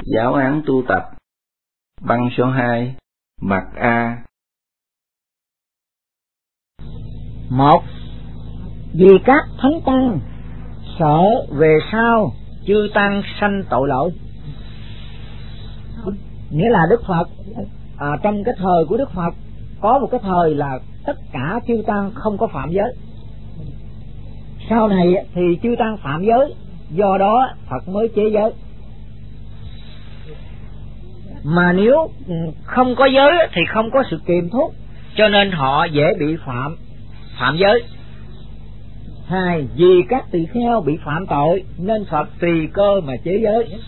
Giáo án tu tập. Băng số 2. Mặt A. 1. Vì các thánh tăng sợ về sau chư tăng sanh tội lỗi. Nghĩa là Đức Phật trong cái thời của Đức Phật có một cái thời là tất cả chư tăng không có phạm giới. Sau này thì chư tăng phạm giới, do đó Phật mới chế giới. Mà nếu không có giới thì không có sự kiềm thúc, cho nên họ dễ bị phạm giới. 2. Vì các tỳ kheo bị phạm tội nên Phật tùy cơ mà chế giới.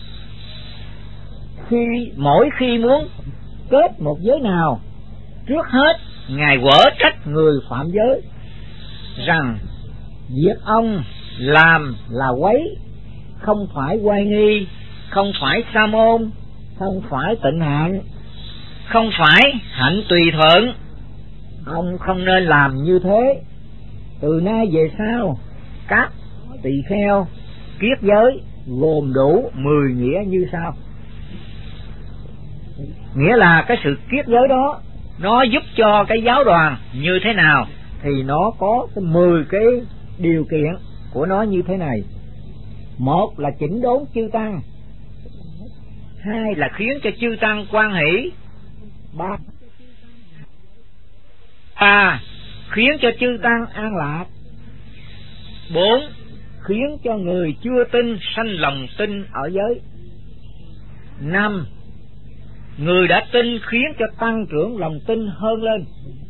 Mỗi khi muốn kết một giới nào, trước hết Ngài quở trách người phạm giới rằng việc ông làm là quấy, không phải oai nghi, không phải sa môn, không phải tịnh hạn, không phải hạnh tùy thuận. Ông không nên làm như thế. Từ nay về sau, các tỳ kheo kiết giới gồm đủ 10 nghĩa như sau. Nghĩa là cái sự kiết giới đó nó giúp cho cái giáo đoàn như thế nào thì nó có cái 10 cái điều kiện của nó như thế này. 1 là chỉnh đốn chư tăng. 2 là khiến cho chư tăng hoan hỷ. 3 khiến cho chư tăng an lạc. 4 khiến cho người chưa tin sanh lòng tin ở giới. 5 người đã tin khiến cho tăng trưởng lòng tin hơn lên.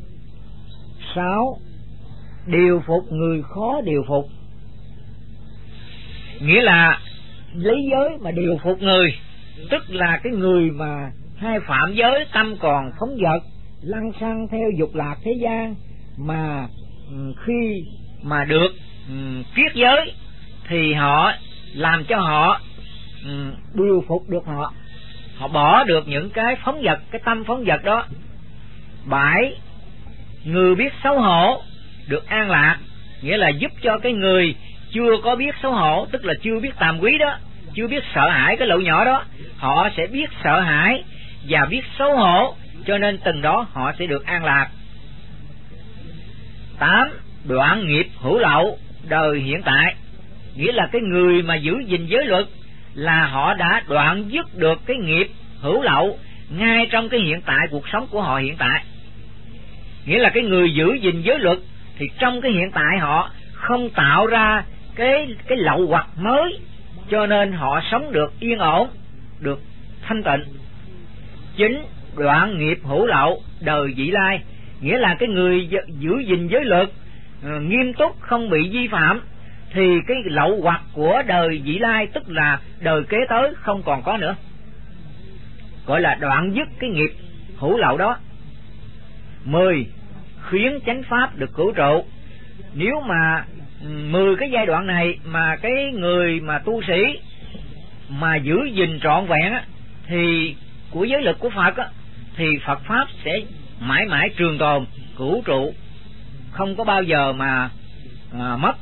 6 điều phục người khó điều phục. Nghĩa là lấy giới mà điều phục người, tức là cái người mà hay phạm giới, tâm còn phóng dật, lăng xăng theo dục lạc thế gian, mà khi mà được kiết giới thì họ làm cho họ điều phục được họ bỏ được những cái phóng dật, cái tâm phóng dật đó. 7 người biết xấu hổ được an lạc, nghĩa là giúp cho cái người chưa có biết xấu hổ, tức là chưa biết tàm quý đó, chưa biết sợ hãi cái lỗi nhỏ đó, họ sẽ biết sợ hãi và biết xấu hổ, cho nên từng đó họ sẽ được an lạc. 8 đoạn nghiệp hữu lậu đời hiện tại, nghĩa là cái người mà giữ gìn giới luật là họ đã đoạn dứt được cái nghiệp hữu lậu ngay trong cái hiện tại cuộc sống của họ hiện tại. Nghĩa là cái người giữ gìn giới luật thì trong cái hiện tại họ không tạo ra cái lậu hoặc mới, cho nên họ sống được yên ổn, được thanh tịnh. 9 đoạn nghiệp hữu lậu đời vị lai, nghĩa là cái người giữ gìn giới luật nghiêm túc không bị vi phạm thì cái lậu hoặc của đời vị lai, tức là đời kế tới không còn có nữa, gọi là đoạn dứt cái nghiệp hữu lậu đó. 10 khiến chánh pháp được cửu trụ. Nếu mà 10 cái giai đoạn này mà cái người mà tu sĩ mà giữ gìn trọn vẹn thì của giới luật của Phật thì Phật pháp sẽ mãi mãi trường tồn, cửu trụ, không có bao giờ mà mất.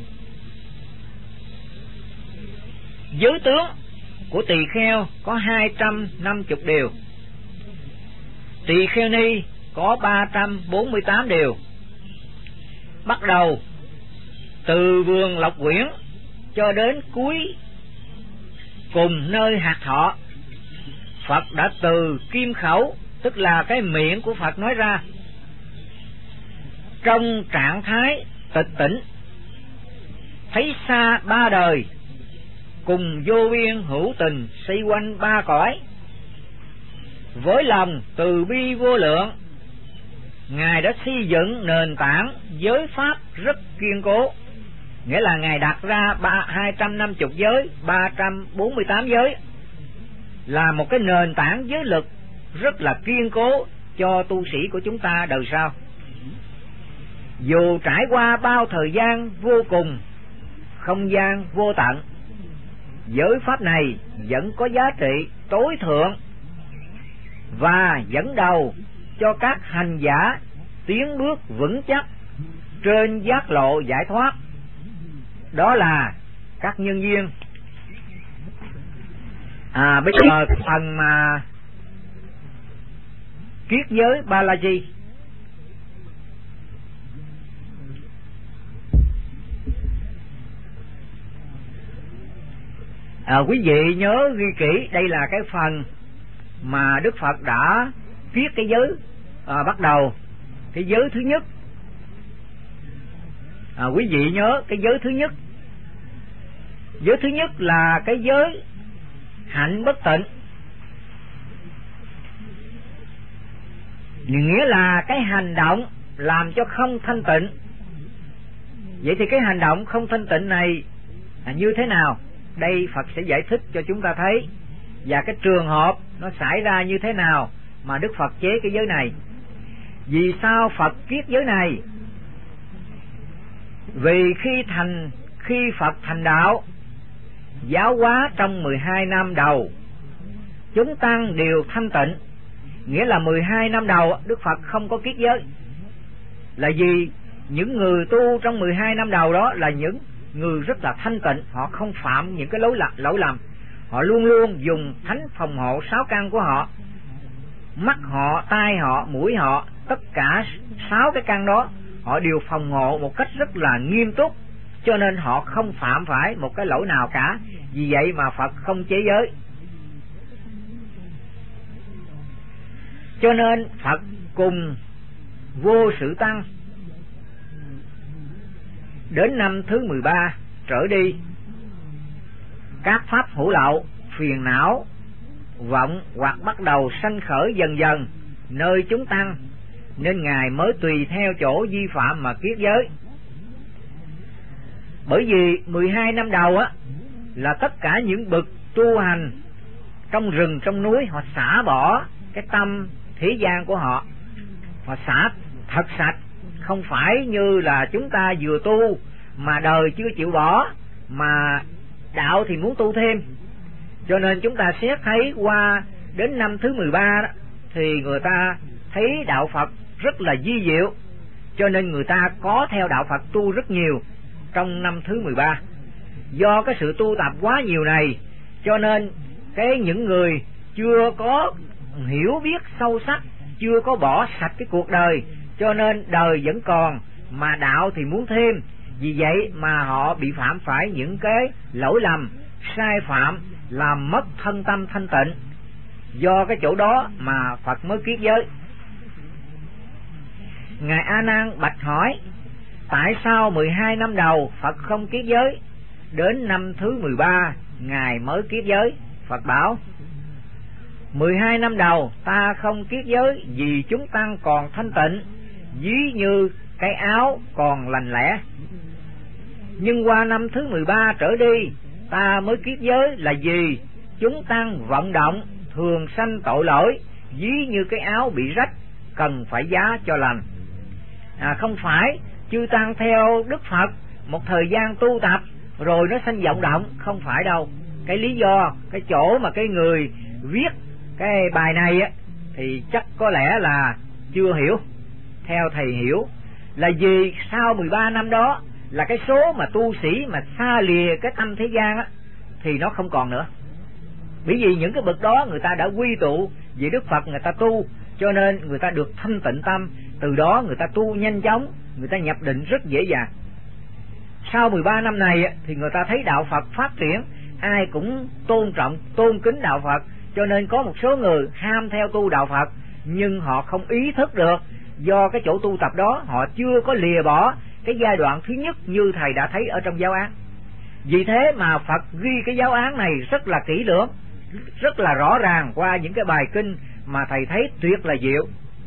Giới tướng của tỳ kheo có 250 điều, tỳ kheo ni có 348 điều. Bắt đầu từ vườn Lộc Quyển cho đến cuối cùng nơi hạt thọ, Phật đã từ kim khẩu, tức là cái miệng của Phật nói ra, trong trạng thái tịch tỉnh, thấy xa ba đời, cùng vô biên hữu tình xoay quanh ba cõi, với lòng từ bi vô lượng, Ngài đã xây dựng nền tảng giới pháp rất kiên cố. Nghĩa là Ngài đặt ra 250 giới, 348 giới là một cái nền tảng giới luật rất là kiên cố cho tu sĩ của chúng ta đời sau. Dù trải qua bao thời gian vô cùng, không gian vô tận, giới pháp này vẫn có giá trị tối thượng và dẫn đầu cho các hành giả tiến bước vững chắc trên giác lộ giải thoát. Đó là các nhân duyên. Bây giờ phần mà kiết giới Balaji. Quý vị nhớ ghi kỹ, đây là cái phần mà Đức Phật đã viết cái giới bắt đầu, cái giới thứ nhất. Quý vị nhớ cái giới thứ nhất. Giới thứ nhất là cái giới hạnh bất tịnh, nghĩa là cái hành động làm cho không thanh tịnh. Vậy thì cái hành động không thanh tịnh này như thế nào? Đây Phật sẽ giải thích cho chúng ta thấy, và cái trường hợp nó xảy ra như thế nào mà Đức Phật chế cái giới này. Vì sao Phật kiết giới này? Vì khi Phật thành đạo, giáo hóa trong 12 năm đầu, chúng tăng đều thanh tịnh. Nghĩa là 12 năm đầu Đức Phật không có kiết giới. Là vì những người tu trong 12 năm đầu đó là những người rất là thanh tịnh, họ không phạm những cái lỗi lầm. Họ luôn luôn dùng thánh phòng hộ 6 căn của họ, mắt họ, tai họ, mũi họ, tất cả 6 cái căn đó họ đều phòng hộ một cách rất là nghiêm túc, cho nên họ không phạm phải một cái lỗi nào cả. Vì vậy mà Phật không chế giới. Cho nên Phật cùng vô sự tăng đến năm thứ 13 trở đi, các pháp hữu lậu, phiền não, vọng hoặc bắt đầu sanh khởi dần dần nơi chúng tăng, nên Ngài mới tùy theo chỗ vi phạm mà kiết giới. Bởi vì 12 năm đầu là tất cả những bậc tu hành trong rừng trong núi, họ xả bỏ cái tâm thế gian của họ, họ xả thật sạch, không phải như là chúng ta vừa tu mà đời chưa chịu bỏ, mà đạo thì muốn tu thêm. Cho nên chúng ta xét thấy qua đến năm thứ 13 đó, thì người ta thấy đạo Phật rất là vi diệu, cho nên người ta có theo đạo Phật tu rất nhiều trong năm thứ 13. Do cái sự tu tập quá nhiều này, cho nên những người chưa có hiểu biết sâu sắc, chưa có bỏ sạch cái cuộc đời, cho nên đời vẫn còn mà đạo thì muốn thêm. Vì vậy mà họ bị phạm phải những cái lỗi lầm, sai phạm, làm mất thân tâm thanh tịnh. Do cái chỗ đó mà Phật mới kiết giới. Ngài A Nan bạch hỏi: tại sao 12 năm đầu Phật không kiết giới, đến năm thứ 13 Ngài mới kiết giới? Phật bảo: 12 năm đầu ta không kiết giới vì chúng tăng còn thanh tịnh, ví như cái áo còn lành lẽ. Nhưng qua năm thứ 13 trở đi ta mới kiết giới là vì chúng tăng vận động thường sanh tội lỗi, ví như cái áo bị rách cần phải giá cho lành. Không phải chư tăng theo Đức Phật một thời gian tu tập rồi nó sanh vọng động, không phải đâu. Cái lý do, cái chỗ mà cái người viết cái bài này thì chắc có lẽ là chưa hiểu. Theo thầy hiểu là vì sau 13 năm đó là cái số mà tu sĩ mà xa lìa cái tâm thế gian thì nó không còn nữa. Bởi vì những cái bậc đó người ta đã quy tụ về Đức Phật, người ta tu, cho nên người ta được thanh tịnh tâm, từ đó người ta tu nhanh chóng, người ta nhập định rất dễ dàng. Sau 13 năm này thì người ta thấy đạo Phật phát triển, ai cũng tôn trọng, tôn kính đạo Phật, cho nên có một số người ham theo tu đạo Phật, nhưng họ không ý thức được, do cái chỗ tu tập đó họ chưa có lìa bỏ cái giai đoạn thứ nhất như thầy đã thấy ở trong giáo án. Vì thế mà Phật ghi cái giáo án này rất là kỹ lưỡng, rất là rõ ràng qua những cái bài kinh mà thầy thấy tuyệt là diệu.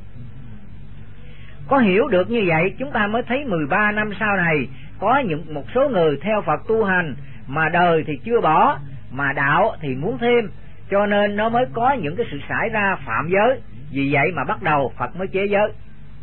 Có hiểu được như vậy chúng ta mới thấy 13 năm sau này có một số người theo Phật tu hành mà đời thì chưa bỏ, mà đạo thì muốn thêm, cho nên nó mới có những cái sự xảy ra phạm giới. Vì vậy mà bắt đầu Phật mới chế giới.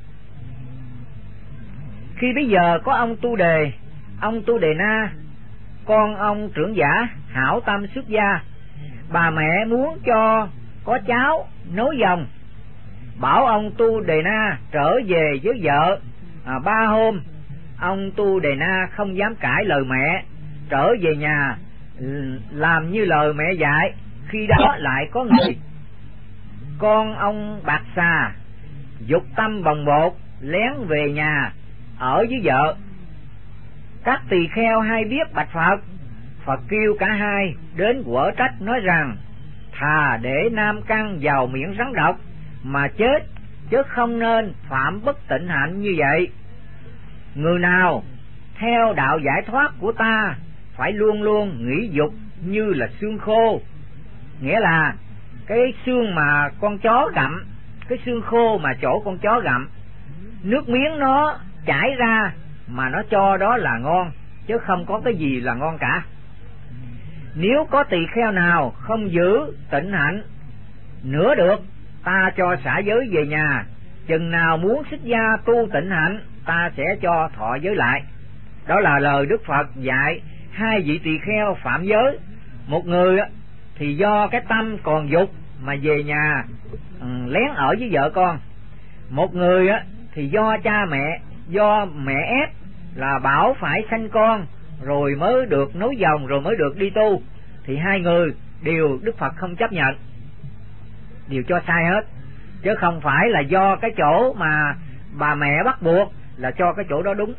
Khi bây giờ có ông Tu Đề Na, con ông trưởng giả hảo tâm xuất gia, bà mẹ muốn cho có cháu nối dòng, bảo ông Tu Đề Na trở về với vợ. 3 hôm ông Tu Đề Na không dám cãi lời mẹ, trở về nhà làm như lời mẹ dạy, khi đó lại có người con ông bạc xà dục tâm bồng bột lén về nhà ở với vợ. Các tỳ kheo hay biết bạch Phật. Phật kêu cả hai đến quở trách, nói rằng thà để nam căn vào miệng rắn độc mà chết, chứ không nên phạm bất tịnh hạnh như vậy. Người nào theo đạo giải thoát của ta phải luôn luôn nghĩ dục như là xương khô, nghĩa là cái xương mà con chó gặm, cái xương khô mà chỗ con chó gặm, nước miếng nó chảy ra mà nó cho đó là ngon, chứ không có cái gì là ngon cả. Nếu có tỳ kheo nào không giữ tịnh hạnh nữa được, ta cho xả giới về nhà, chừng nào muốn xuất gia tu tịnh hạnh, ta sẽ cho thọ giới lại. Đó là lời Đức Phật dạy hai vị tỳ kheo phạm giới. Một người thì do cái tâm còn dục mà về nhà lén ở với vợ con. Một người thì do cha mẹ, do mẹ ép là bảo phải sanh con rồi mới được nối dòng, rồi mới được đi tu. Thì hai người đều Đức Phật không chấp nhận, đều cho sai hết, chứ không phải là do cái chỗ mà bà mẹ bắt buộc là cho cái chỗ đó đúng.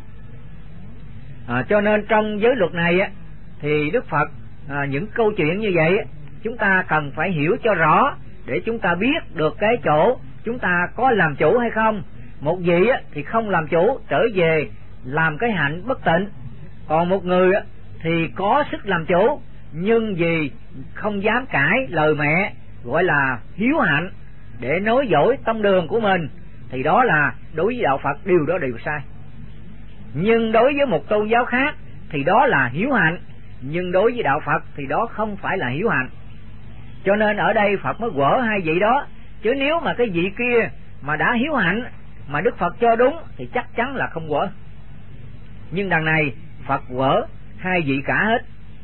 Cho nên trong giới luật này thì Đức Phật những câu chuyện như vậy chúng ta cần phải hiểu cho rõ, để chúng ta biết được cái chỗ chúng ta có làm chủ hay không. Một vị thì không làm chủ, trở về làm cái hạnh bất tịnh. Còn một người thì có sức làm chủ, nhưng vì không dám cãi lời mẹ, gọi là hiếu hạnh, để nối dõi tông đường của mình, thì đó là đối với đạo Phật điều đó đều sai. Nhưng đối với một tôn giáo khác thì đó là hiếu hạnh, nhưng đối với đạo Phật thì đó không phải là hiếu hạnh. Cho nên ở đây Phật mới quở hai vị đó. Chứ nếu mà cái vị kia mà đã hiếu hạnh mà Đức Phật cho đúng thì chắc chắn là không quở. Nhưng đằng này Phật quở hai vị cả hết.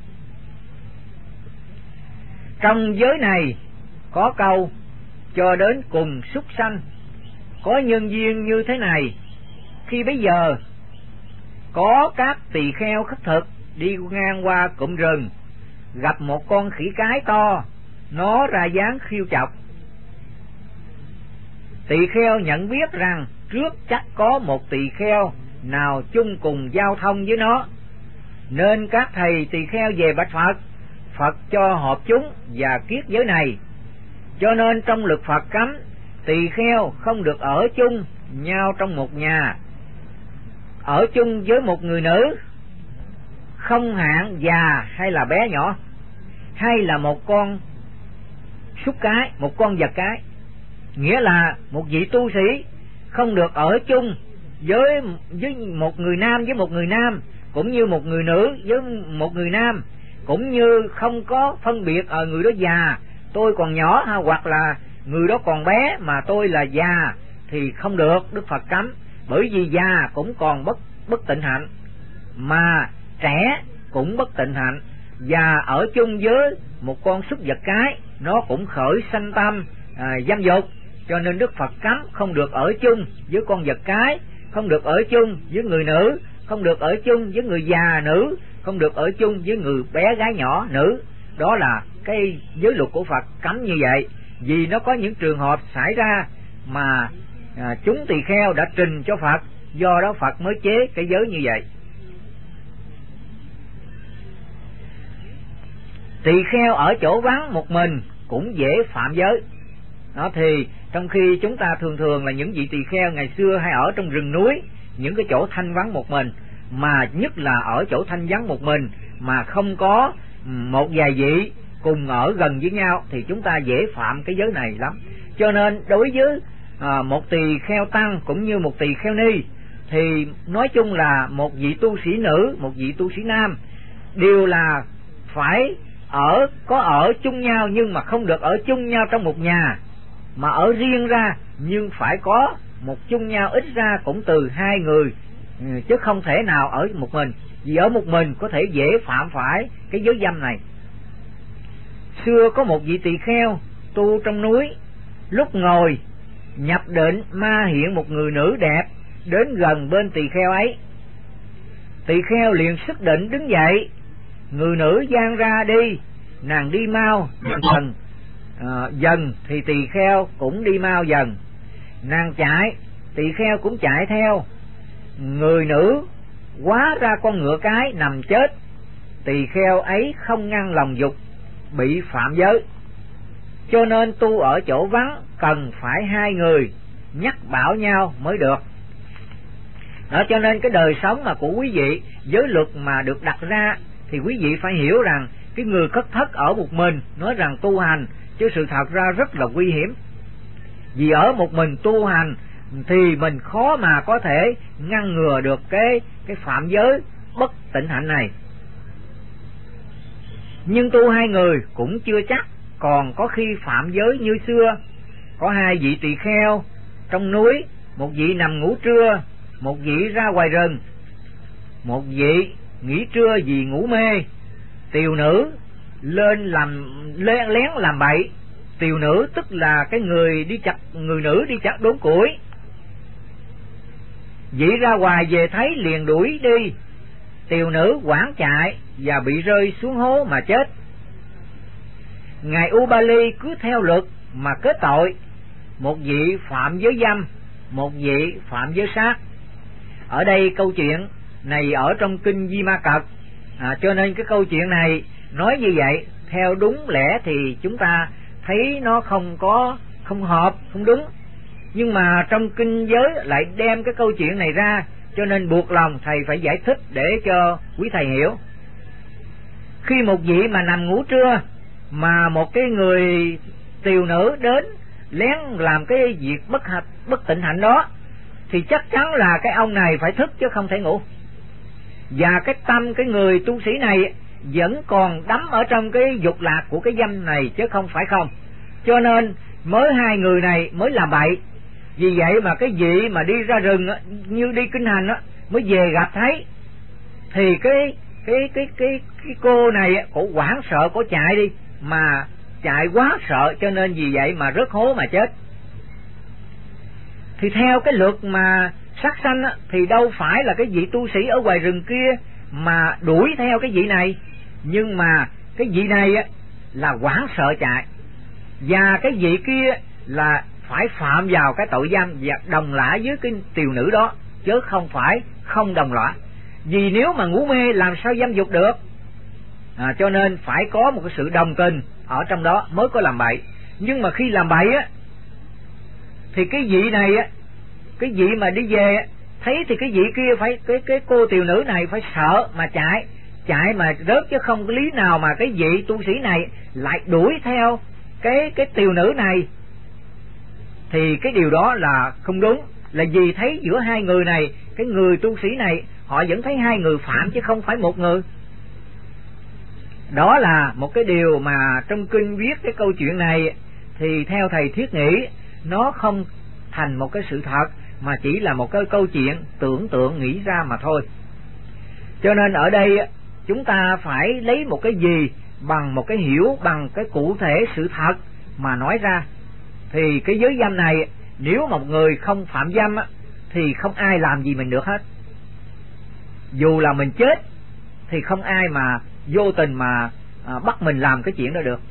Trong giới này có câu cho đến cùng súc sanh. Có nhân duyên như thế này: khi bấy giờ có các tỳ kheo khất thực đi ngang qua cụm rừng, gặp một con khỉ cái to, nó ra dáng khiêu chọc. Tỳ kheo nhận biết rằng trước chắc có một tỳ kheo nào chung cùng giao thông với nó, nên các thầy tỳ kheo về bạch Phật. Phật cho họp chúng và kiết giới này. Cho nên trong luật Phật cấm tỳ kheo không được ở chung nhau trong một nhà. Ở chung với một người nữ, không hạn già hay là bé nhỏ, hay là một con súc cái, một con vật cái. Nghĩa là một vị tu sĩ không được ở chung với một người nam với một người nam, cũng như một người nữ với một người nam, cũng như không có phân biệt ở người đó già tôi còn nhỏ, hoặc là người đó còn bé mà tôi là già, thì không được. Đức Phật cấm, bởi vì già cũng còn bất tịnh hạnh, mà trẻ cũng bất tịnh hạnh. Và ở chung với một con súc vật cái, nó cũng khởi sanh tâm dâm dục. Cho nên Đức Phật cấm không được ở chung với con vật cái, không được ở chung với người nữ, không được ở chung với người già nữ, không được ở chung với người bé gái nhỏ nữ. Đó là cái giới luật của Phật cấm như vậy. Vì nó có những trường hợp xảy ra mà chúng tỳ kheo đã trình cho Phật, do đó Phật mới chế cái giới như vậy. Tỳ kheo ở chỗ vắng một mình cũng dễ phạm giới. Đó, thì trong khi chúng ta thường là những vị tỳ kheo ngày xưa hay ở trong rừng núi, những cái chỗ thanh vắng một mình, mà nhất là ở chỗ thanh vắng một mình mà không có một vài vị cùng ở gần với nhau, thì chúng ta dễ phạm cái giới này lắm. Cho nên đối với một tỳ kheo tăng cũng như một tỳ kheo ni, thì nói chung là một vị tu sĩ nữ, một vị tu sĩ nam đều là phải có ở chung nhau, nhưng mà không được ở chung nhau trong một nhà, mà ở riêng ra, nhưng phải có một chung nhau ít ra cũng từ hai người, chứ không thể nào ở một mình. Vì ở một mình có thể dễ phạm phải cái giới dâm này. Xưa có một vị tỳ kheo tu trong núi, lúc ngồi nhập định ma hiện một người nữ đẹp đến gần bên tỳ kheo ấy. Tỳ kheo liền sức định đứng dậy, người nữ giang ra đi, nàng đi mau dần, dần thì tỳ kheo cũng đi mau dần. Nàng chạy, tỳ kheo cũng chạy theo. Người nữ hóa ra con ngựa cái nằm chết, tỳ kheo ấy không ngăn lòng dục, bị phạm giới. Cho nên tu ở chỗ vắng cần phải hai người nhắc bảo nhau mới được. Đó, cho nên cái đời sống mà của quý vị, giới luật mà được đặt ra thì quý vị phải hiểu rằng cái người cất thất ở một mình nói rằng tu hành, chứ sự thật ra rất là nguy hiểm. Vì ở một mình tu hành thì mình khó mà có thể ngăn ngừa được cái phạm giới bất tịnh hạnh này. Nhưng tu hai người cũng chưa chắc, còn có khi phạm giới như xưa. Có hai vị tỳ kheo trong núi, một vị nằm ngủ trưa, một vị ra ngoài rừng. Một vị nghỉ trưa vì ngủ mê, tiều nữ lên làm lén làm bậy. Tiều nữ tức là cái người nữ đi chặt đốn củi. Vị ra ngoài về thấy liền đuổi đi. Tiều nữ hoảng chạy và bị rơi xuống hố mà chết. Ngài Ubali cứ theo luật mà kết tội, một vị phạm giới dâm, một vị phạm giới sát. Ở đây câu chuyện này ở trong kinh Di Ma Cật, cho nên cái câu chuyện này nói như vậy theo đúng lẽ thì chúng ta thấy nó không hợp, không đúng. Nhưng mà trong kinh giới lại đem cái câu chuyện này ra, cho nên buộc lòng thầy phải giải thích để cho quý thầy hiểu. Khi một vị mà nằm ngủ trưa mà một cái người tiều nữ đến lén làm cái việc bất tịnh hạnh đó, thì chắc chắn là cái ông này phải thức chứ không thể ngủ. Và cái tâm cái người tu sĩ này vẫn còn đắm ở trong cái dục lạc của cái dâm này chứ không phải không. Cho nên mới hai người này mới làm bậy. Vì vậy mà cái vị mà đi ra rừng như đi kinh hành mới về gặp thấy, thì cái cô này cổ hoảng sợ, cổ chạy đi, mà chạy quá sợ cho nên vì vậy mà rớt hố mà chết. Thì theo cái luật mà sát sanh thì đâu phải là cái vị tu sĩ ở ngoài rừng kia mà đuổi theo cái vị này, nhưng mà cái vị này là hoảng sợ chạy, và cái vị kia là phải phạm vào cái tội danh và đồng lõa với cái tiều nữ đó, chứ không phải không đồng lõa. Vì nếu mà ngủ mê làm sao dâm dục được, cho nên phải có một cái sự đồng tình ở trong đó mới có làm bậy. Nhưng mà khi làm bậy thì cái vị này cái vị mà đi về thấy thì cái vị kia phải cái cô tiều nữ này phải sợ mà chạy mà rớt, chứ không có lý nào mà cái vị tu sĩ này lại đuổi theo cái tiều nữ này. Thì cái điều đó là không đúng, là vì thấy giữa hai người này, cái người tu sĩ này họ vẫn thấy hai người phạm chứ không phải một người. Đó là một cái điều mà trong kinh viết cái câu chuyện này, thì theo thầy thiết nghĩ nó không thành một cái sự thật, mà chỉ là một cái câu chuyện tưởng tượng nghĩ ra mà thôi. Cho nên ở đây chúng ta phải lấy một cái gì bằng một cái hiểu, bằng cái cụ thể sự thật mà nói ra. Thì cái giới dâm này, nếu một người không phạm dâm thì không ai làm gì mình được hết. Dù là mình chết thì không ai mà vô tình mà bắt mình làm cái chuyện đó được.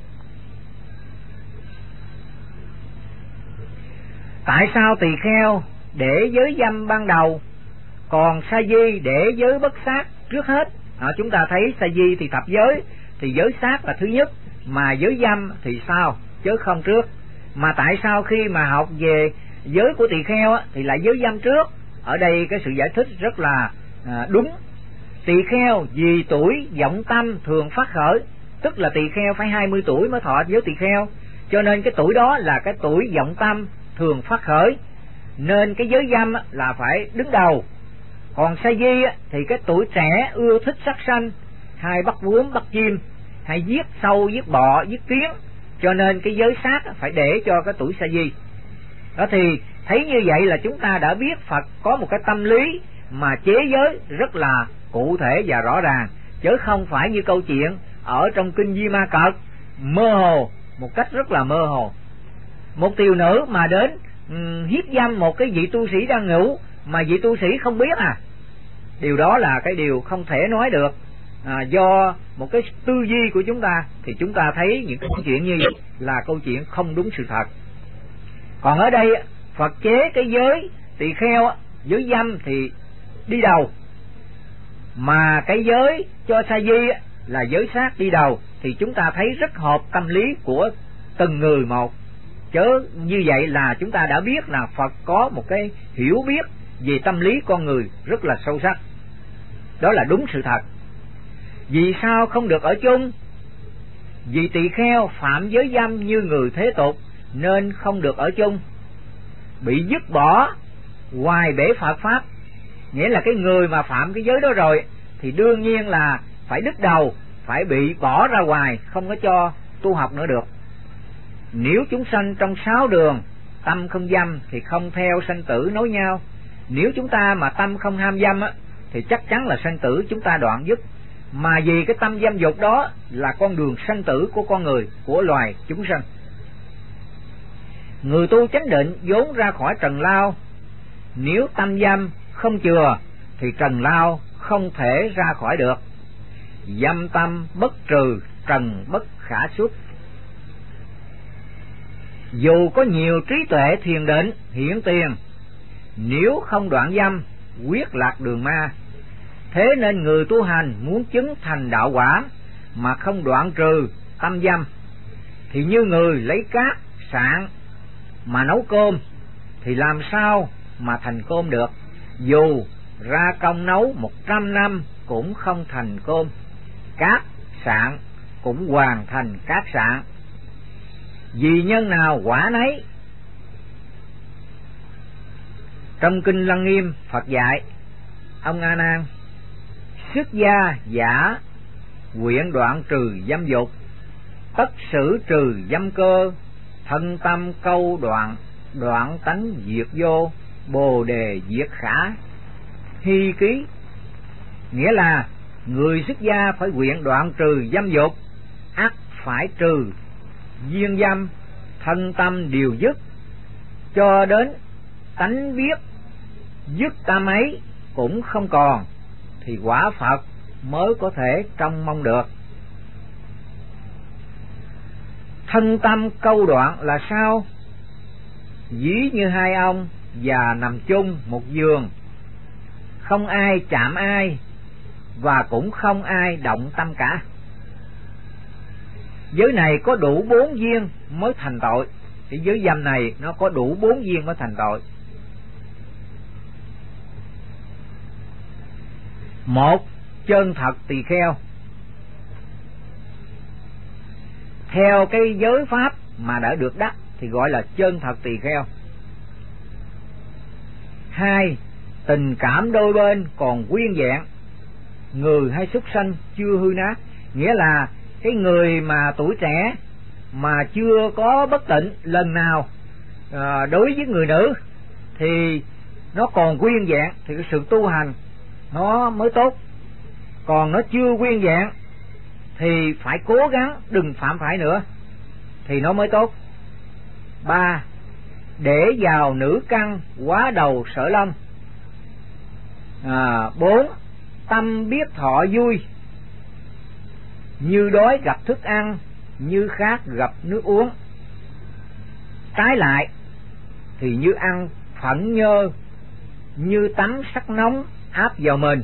Tại sao tỳ kheo để giới dâm ban đầu, còn sa di để giới bất sát trước hết? Chúng ta thấy sa di thì thập giới, thì giới sát là thứ nhất, mà giới dâm thì sao, chứ không trước. Mà tại sao khi mà học về giới của tỳ kheo thì lại giới dâm trước? Ở đây cái sự giải thích rất là đúng. Tỳ kheo vì tuổi vọng tâm thường phát khởi, tức là tỳ kheo phải 20 tuổi mới thọ giới tỳ kheo, cho nên cái tuổi đó là cái tuổi vọng tâm thường phát khởi, nên cái giới dâm là phải đứng đầu. Còn sa di thì cái tuổi trẻ ưa thích sắc sanh, hay bắt bướm bắt chim, hay giết sâu giết bọ giết kiến, cho nên cái giới sát phải để cho cái tuổi sa di. Đó, thì thấy như vậy là chúng ta đã biết Phật có một cái tâm lý mà chế giới rất là cụ thể và rõ ràng, chứ không phải như câu chuyện ở trong kinh Di Ma Cật mơ hồ, một cách rất là mơ hồ. Một tiều nữ mà đến hiếp dâm một cái vị tu sĩ đang ngủ mà vị tu sĩ không biết điều đó là cái điều không thể nói được. do một cái tư duy của chúng ta, thì chúng ta thấy những câu chuyện như vậy là câu chuyện không đúng sự thật. Còn ở đây Phật chế cái giới tỳ kheo, giới dâm thì đi đầu, mà cái giới cho sa di là giới sát đi đầu, thì chúng ta thấy rất hợp tâm lý của từng người một. Chớ như vậy là chúng ta đã biết là Phật có một cái hiểu biết về tâm lý con người rất là sâu sắc. Đó là đúng sự thật. Vì sao không được ở chung? Vì tỳ kheo phạm giới dâm như người thế tục nên không được ở chung, bị dứt bỏ ngoài bể Phật pháp. Nghĩa là cái người mà phạm cái giới đó rồi thì đương nhiên là phải đứt đầu, phải bị bỏ ra ngoài, không có cho tu học nữa được. Nếu chúng sanh trong 6 đường tâm không dâm thì không theo sanh tử nối nhau. Nếu chúng ta mà tâm không ham dâm thì chắc chắn là sanh tử chúng ta đoạn dứt. Mà vì cái tâm dâm dục đó là con đường sanh tử của con người, của loài chúng sanh. Người tu chánh định vốn ra khỏi trần lao, nếu tâm dâm không chừa thì trần lao không thể ra khỏi được. Dâm tâm bất trừ, trần bất khả xuất. Dù có nhiều trí tuệ thiền định hiện tiền, nếu không đoạn dâm quyết lạc đường ma. Thế nên người tu hành muốn chứng thành đạo quả mà không đoạn trừ tâm dâm thì như người lấy cát sạn mà nấu cơm thì làm sao mà thành cơm được. Dù ra công nấu 100 năm cũng không thành cơm. Cát sạn cũng hoàn thành cát sạn. Vì nhân nào quả nấy. Trong kinh Lăng Nghiêm Phật dạy: ông A Nan, xuất gia giả nguyện đoạn trừ dâm dục, tất xử trừ dâm cơ, thân tâm câu đoạn, đoạn tánh diệt vô, bồ đề diệt khả hy ký. Nghĩa là người xuất gia phải nguyện đoạn trừ dâm dục, ắt phải trừ duyên dâm, thân tâm điều dứt, cho đến tánh biết dứt tâm ấy cũng không còn, thì quả Phật mới có thể trông mong được. Thân tâm câu đoạn là sao? Ví như hai ông già nằm chung một giường, không ai chạm ai và cũng không ai động tâm cả. Giới này có đủ 4 duyên mới thành tội. Cái giới dâm này nó có đủ 4 duyên mới thành tội. Một, chân thật tỳ kheo. Theo cái giới pháp mà đã được đắc thì gọi là chân thật tỳ kheo. 2, tình cảm đôi bên còn nguyên vẹn, người hay súc sanh chưa hư nát. Nghĩa là cái người mà tuổi trẻ mà chưa có bất tịnh lần nào đối với người nữ thì nó còn nguyên vẹn thì cái sự tu hành nó mới tốt. Còn nó chưa nguyên vẹn thì phải cố gắng đừng phạm phải nữa thì nó mới tốt. 3, để vào nữ căn quá đầu sở lâm. 4, tâm biết thọ vui, như đói gặp thức ăn, như khát gặp nước uống. Trái lại thì như ăn phận nhơ, như tắm sắc nóng áp vào mình.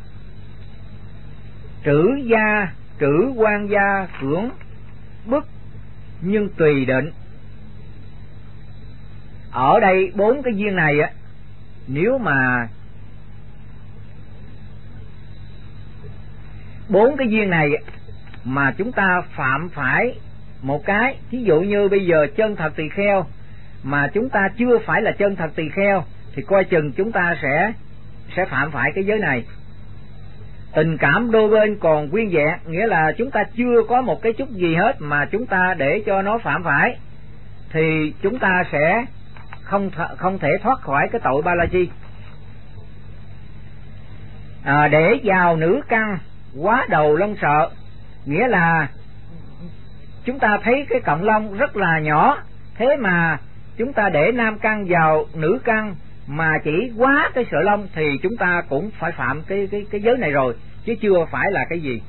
Trữ gia, trữ quan gia cưỡng bức, nhưng tùy định. Ở đây 4 cái duyên này nếu mà 4 cái duyên này mà chúng ta phạm phải một cái, ví dụ như bây giờ chân thật tỳ kheo mà chúng ta chưa phải là chân thật tỳ kheo thì coi chừng chúng ta sẽ phạm phải cái giới này. Tình cảm đôi bên còn nguyên vẹn, nghĩa là chúng ta chưa có một cái chút gì hết mà chúng ta để cho nó phạm phải thì chúng ta sẽ không thể thoát khỏi cái tội ba la chi. Để vào nữ căn quá đầu lông sợ, nghĩa là chúng ta thấy cái cọng lông rất là nhỏ, thế mà chúng ta để nam căn vào nữ căn mà chỉ quá cái sợi lông thì chúng ta cũng phải phạm cái giới này rồi. chứ chưa phải là cái gì.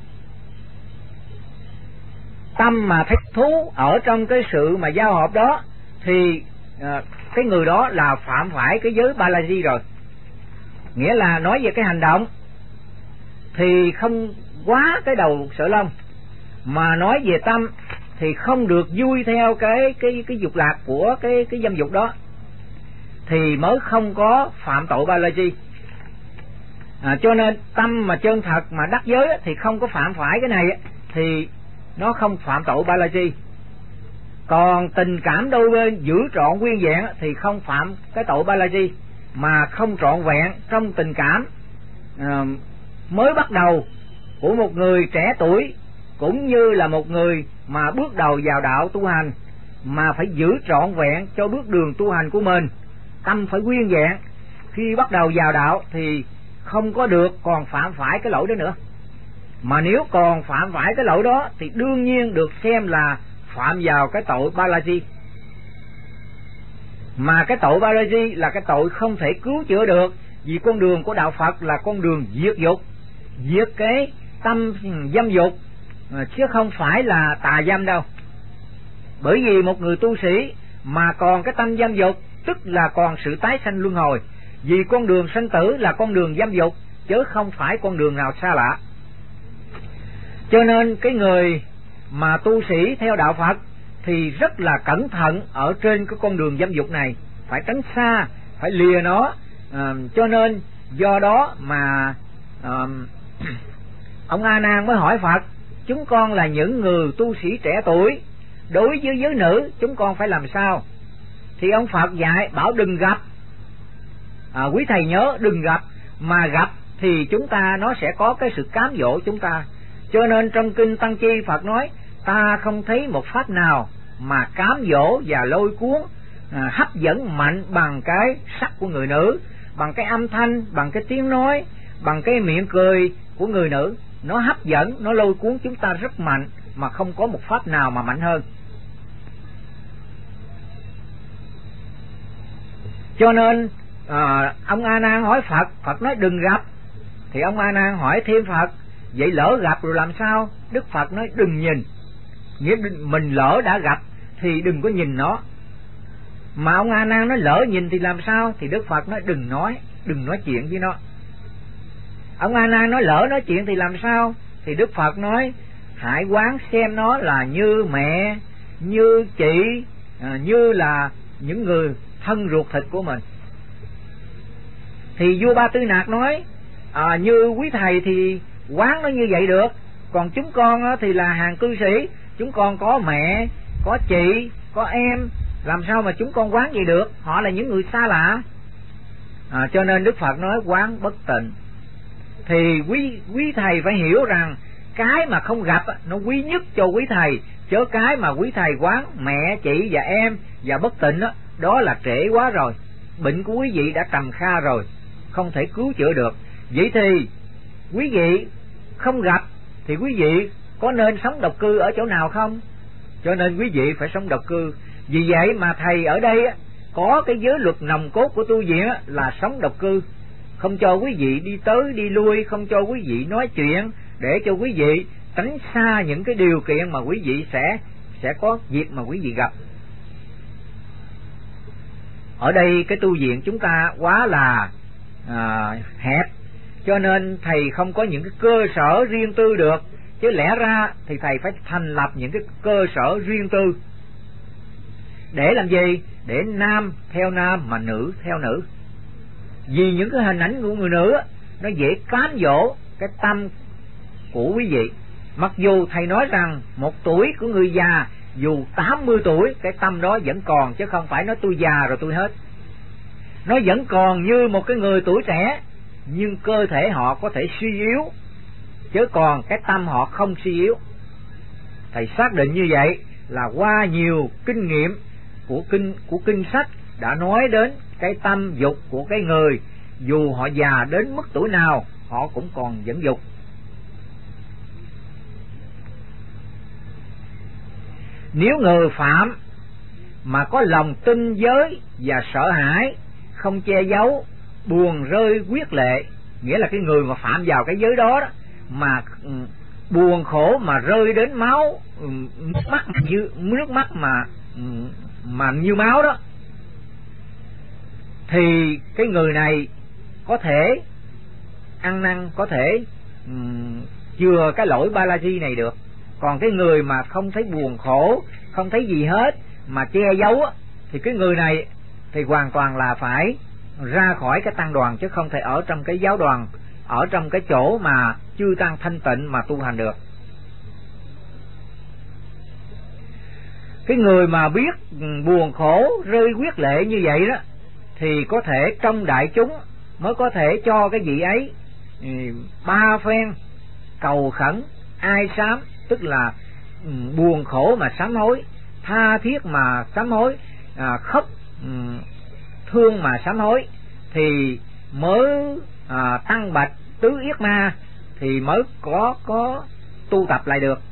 Tâm mà thích thú ở trong cái sự mà giao hợp đó thì cái người đó là phạm phải cái giới Balaji rồi. Nghĩa là nói về cái hành động thì không quá cái đầu sợi lông, mà nói về tâm thì không được vui theo cái dục lạc của cái dâm dục đó, thì mới không có phạm tội Balaji. Cho nên tâm mà chân thật mà đắc giới thì không có phạm phải cái này, thì nó không phạm tội Balaji. Còn tình cảm đôi bên giữ trọn nguyên vẹn thì không phạm cái tội Balaji, mà không trọn vẹn trong tình cảm mới bắt đầu của một người trẻ tuổi, cũng như là một người mà bước đầu vào đạo tu hành, mà phải giữ trọn vẹn cho bước đường tu hành của mình, tâm phải nguyên vẹn. Khi bắt đầu vào đạo thì không có được còn phạm phải cái lỗi đó nữa, mà nếu còn phạm phải cái lỗi đó thì đương nhiên được xem là phạm vào cái tội Balaji. Mà cái tội Balaji là cái tội không thể cứu chữa được, vì con đường của đạo Phật là con đường diệt dục, diệt cái tâm dâm dục, chứ không phải là tà dâm đâu. Bởi vì một người tu sĩ mà còn cái tâm dâm dục tức là còn sự tái sanh luân hồi, vì con đường sanh tử là con đường dâm dục chứ không phải con đường nào xa lạ. Cho nên cái người mà tu sĩ theo đạo Phật thì rất là cẩn thận ở trên cái con đường dâm dục này, phải tránh xa, phải lìa nó. Cho nên do đó mà ông A Nan mới hỏi Phật: chúng con là những người tu sĩ trẻ tuổi, đối với giới nữ chúng con phải làm sao? Thì ông Phật dạy bảo đừng gặp. Quý thầy nhớ đừng gặp, mà gặp thì chúng ta nó sẽ có cái sự cám dỗ chúng ta. Cho nên trong kinh Tăng Chi Phật nói: ta không thấy một pháp nào mà cám dỗ và lôi cuốn, hấp dẫn mạnh bằng cái sắc của người nữ, bằng cái âm thanh, bằng cái tiếng nói, bằng cái miệng cười của người nữ. Nó hấp dẫn, nó lôi cuốn chúng ta rất mạnh, mà không có một pháp nào mà mạnh hơn. Cho nên ông A Nan hỏi Phật, Phật nói đừng gặp. Thì ông A Nan hỏi thêm Phật: vậy lỡ gặp rồi làm sao? Đức Phật nói đừng nhìn. Nghĩa mình lỡ đã gặp thì đừng có nhìn nó. Mà ông A Nan nói lỡ nhìn thì làm sao? Thì Đức Phật nói đừng nói chuyện với nó. Ông A Nan nói lỡ nói chuyện thì làm sao? Thì Đức Phật nói hãy quán xem nó là như mẹ, như chị, như là những người thân ruột thịt của mình. Thì vua Ba Tư Nạc nói như quý thầy thì quán nó như vậy được, còn chúng con thì là hàng cư sĩ, chúng con có mẹ, có chị, có em, làm sao mà chúng con quán vậy được? Họ là những người xa lạ. Cho nên Đức Phật nói quán bất tịnh. Thì quý thầy phải hiểu rằng cái mà không gặp nó quý nhất cho quý thầy, chứ cái mà quý thầy quán mẹ, chị và em và bất tịnh đó là trễ quá rồi. Bệnh của quý vị đã trầm kha rồi, không thể cứu chữa được. Vậy thì quý vị không gặp thì quý vị có nên sống độc cư ở chỗ nào không? Cho nên quý vị phải sống độc cư. Vì vậy mà thầy ở đây có cái giới luật nòng cốt của tu viện là sống độc cư, không cho quý vị đi tới đi lui, không cho quý vị nói chuyện, để cho quý vị tránh xa những cái điều kiện mà quý vị sẽ có dịp mà quý vị gặp. Ở đây cái tu viện chúng ta quá là hẹp, cho nên thầy không có những cái cơ sở riêng tư được. Chứ lẽ ra thì thầy phải thành lập những cái cơ sở riêng tư. Để làm gì? Để nam theo nam mà nữ theo nữ. Vì những cái hình ảnh của người nữ nó dễ cám dỗ cái tâm của quý vị. Mặc dù thầy nói rằng một tuổi của người già, dù 80 tuổi cái tâm đó vẫn còn, chứ không phải nói tôi già rồi tôi hết. Nó vẫn còn như một cái người tuổi trẻ, nhưng cơ thể họ có thể suy yếu, chứ còn cái tâm họ không suy yếu. Thầy xác định như vậy là qua nhiều kinh nghiệm của kinh sách đã nói đến cái tâm dục của cái người, dù họ già đến mức tuổi nào họ cũng còn vẫn dục. Nếu người phạm mà có lòng tinh giới và sợ hãi, không che giấu, buồn rơi quyết lệ, nghĩa là cái người mà phạm vào cái giới đó, mà buồn khổ mà rơi đến máu, nước mắt mà như máu đó, thì cái người này có thể ăn năn, có thể chừa cái lỗi Balaji này được. Còn cái người mà không thấy buồn khổ, không thấy gì hết mà che giấu á, thì cái người này thì hoàn toàn là phải ra khỏi cái tăng đoàn, chứ không thể ở trong cái giáo đoàn, ở trong cái chỗ mà chư tăng thanh tịnh mà tu hành được. Cái người mà biết buồn khổ, rơi huyết lệ như vậy đó, thì có thể trong đại chúng mới có thể cho cái vị ấy 3 phen cầu khẩn ai sám, tức là buồn khổ mà sám hối, tha thiết mà sám hối, khóc thương mà sám hối, thì mới tăng bạch tứ yết ma, thì mới có tu tập lại được.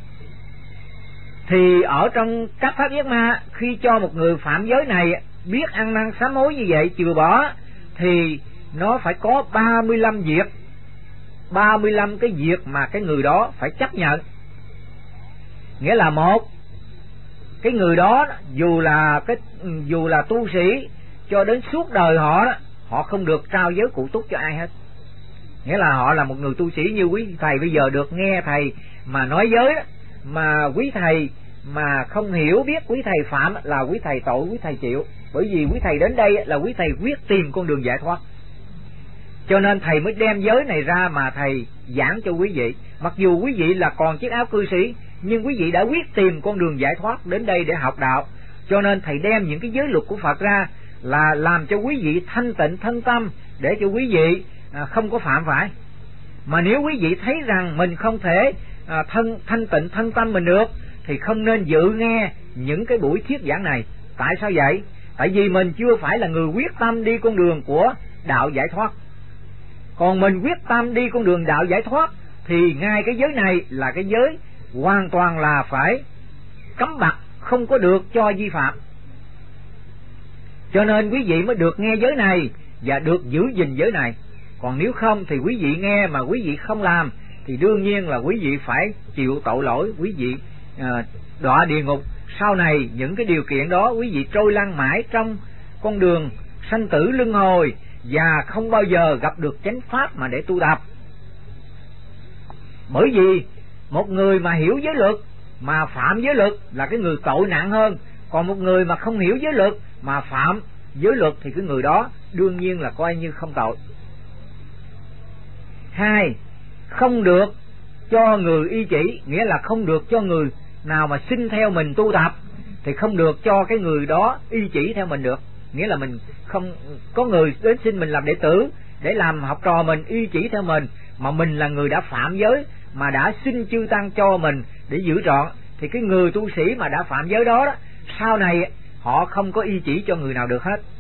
Thì ở trong các pháp yết ma, khi cho một người phạm giới này biết ăn năn sám hối như vậy chừa bỏ, thì nó phải có 35 việc, 35 cái việc mà cái người đó phải chấp nhận. Nghĩa là một, cái người đó dù là tu sĩ cho đến suốt đời họ đó, họ không được trao giới cụ túc cho ai hết. Nghĩa là họ là một người tu sĩ như quý thầy bây giờ được nghe thầy mà nói giới đó, mà quý thầy mà không hiểu biết quý thầy phạm là quý thầy tội, quý thầy chịu. Bởi vì quý thầy đến đây là quý thầy quyết tìm con đường giải thoát, cho nên thầy mới đem giới này ra mà thầy giảng cho quý vị. Mặc dù quý vị là còn chiếc áo cư sĩ, nhưng quý vị đã quyết tìm con đường giải thoát đến đây để học đạo, cho nên thầy đem những cái giới luật của Phật ra là làm cho quý vị thanh tịnh thân tâm, để cho quý vị không có phạm phải. Mà nếu quý vị thấy rằng mình không thể thanh tịnh thân tâm mình được, thì không nên dự nghe những cái buổi thuyết giảng này. Tại sao vậy? Tại vì mình chưa phải là người quyết tâm đi con đường của đạo giải thoát. Còn mình quyết tâm đi con đường đạo giải thoát thì ngay cái giới này là cái giới hoàn toàn là phải cấm bặt, không có được cho vi phạm. Cho nên quý vị mới được nghe giới này và được giữ gìn giới này. Còn nếu không thì quý vị nghe mà quý vị không làm, thì đương nhiên là quý vị phải chịu tội lỗi, quý vị đọa địa ngục. Sau này những cái điều kiện đó quý vị trôi lăn mãi trong con đường sanh tử luân hồi, và không bao giờ gặp được chánh pháp mà để tu tập. Bởi vì một người mà hiểu giới luật mà phạm giới luật là cái người tội nặng hơn, còn một người mà không hiểu giới luật mà phạm giới luật thì cái người đó đương nhiên là coi như không tội. 2. Không được cho người y chỉ, nghĩa là không được cho người nào mà xin theo mình tu tập thì không được cho cái người đó y chỉ theo mình được. Nghĩa là mình không có người đến xin mình làm đệ tử để làm học trò mình, y chỉ theo mình, mà mình là người đã phạm giới mà đã xin chư tăng cho mình để giữ trọn, thì cái người tu sĩ mà đã phạm giới đó, sau này họ không có y chỉ cho người nào được hết.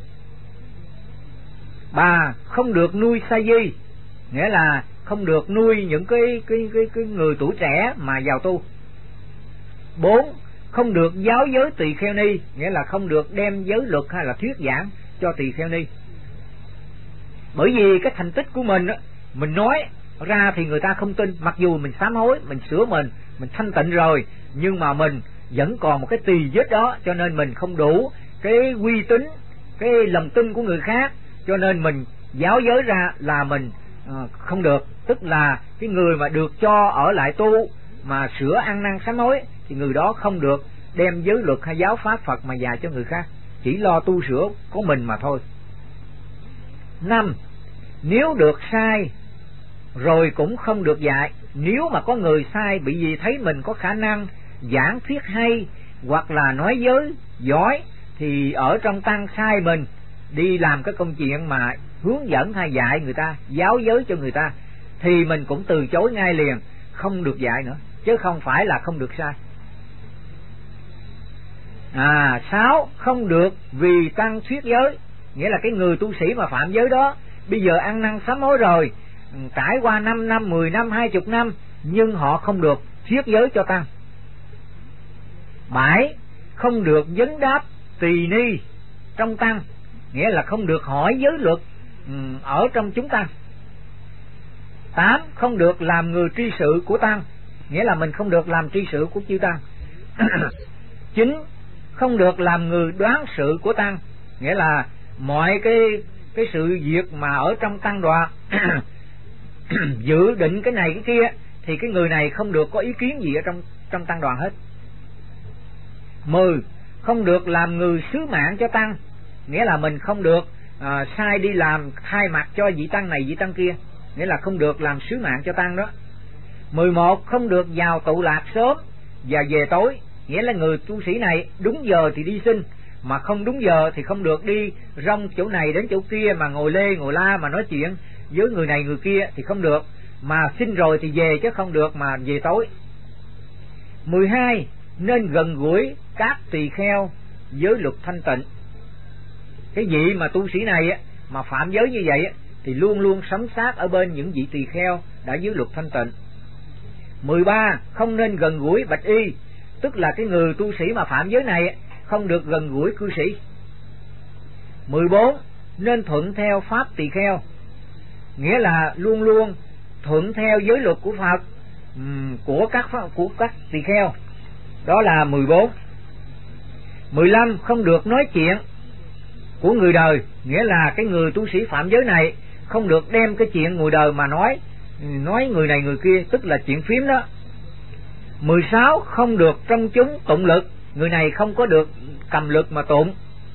3. Không được nuôi sa di, nghĩa là không được nuôi những cái người tuổi trẻ mà vào tu. 4. Không được giáo giới tỳ kheo ni, nghĩa là không được đem giới luật hay là thuyết giảng cho tỳ kheo ni. Bởi vì cái thành tích của mình nói ra thì người ta không tin. Mặc dù mình sám hối, mình sửa mình thanh tịnh rồi, nhưng mà mình vẫn còn một cái tỳ vết đó, cho nên mình không đủ cái uy tín, cái lòng tin của người khác, cho nên mình giáo giới ra là mình không được. Tức là cái người mà được cho ở lại tu mà sửa ăn năn sám hối thì người đó không được đem giới luật hay giáo pháp Phật mà dạy cho người khác, chỉ lo tu sửa của mình mà thôi. 5. Nếu được sai rồi cũng không được dạy. Nếu mà có người sai bị gì thấy mình có khả năng giảng thuyết hay hoặc là nói giới giỏi, thì ở trong tăng sai mình đi làm cái công chuyện mà hướng dẫn hay dạy người ta, giáo giới cho người ta, thì mình cũng từ chối ngay liền, không được dạy nữa, chứ không phải là không được sai. 6. Không được vì tăng thuyết giới, nghĩa là cái người tu sĩ mà phạm giới đó bây giờ ăn năn sám hối rồi, trải qua 5 năm, 10 năm, 20 năm, nhưng họ không được thuyết giới cho tăng. 7. Không được vấn đáp tỳ ni trong tăng, nghĩa là không được hỏi giới luật ở trong chúng tăng. 8. Không được làm người tri sự của tăng, nghĩa là mình không được làm tri sự của chư tăng. 9. Không được làm người đoán sự của tăng, nghĩa là mọi cái sự việc mà ở trong tăng đoàn dự định cái này cái kia thì cái người này không được có ý kiến gì ở trong tăng đoàn hết. 10. Không được làm người sứ mạng cho tăng, nghĩa là mình không được sai đi làm thay mặt cho vị tăng này vị tăng kia, nghĩa là không được làm sứ mạng cho tăng đó. 11. Không được vào tụ lạc sớm và về tối, nghĩa là người tu sĩ này đúng giờ thì đi xin, mà không đúng giờ thì không được đi rong chỗ này đến chỗ kia mà ngồi lê ngồi la mà nói chuyện với người này người kia thì không được, mà xin rồi thì về chứ không được mà về tối. 12. Nên gần gũi các tỳ kheo giới luật thanh tịnh, cái vị mà tu sĩ này mà phạm giới như vậy thì luôn luôn sống sát ở bên những vị tỳ kheo đã giới luật thanh tịnh. 13. Không nên gần gũi bạch y, tức là cái người tu sĩ mà phạm giới này không được gần gũi cư sĩ. 14. Nên thuận theo pháp tỳ kheo, nghĩa là luôn luôn thuận theo giới luật của Phật, của các tỳ kheo. Đó là 14. 15. Không được nói chuyện của người đời, nghĩa là cái người tu sĩ phạm giới này không được đem cái chuyện người đời mà nói người này người kia, tức là chuyện phím đó. 16. Không được trong chúng tụng lực, người này không có được cầm lực mà tụng.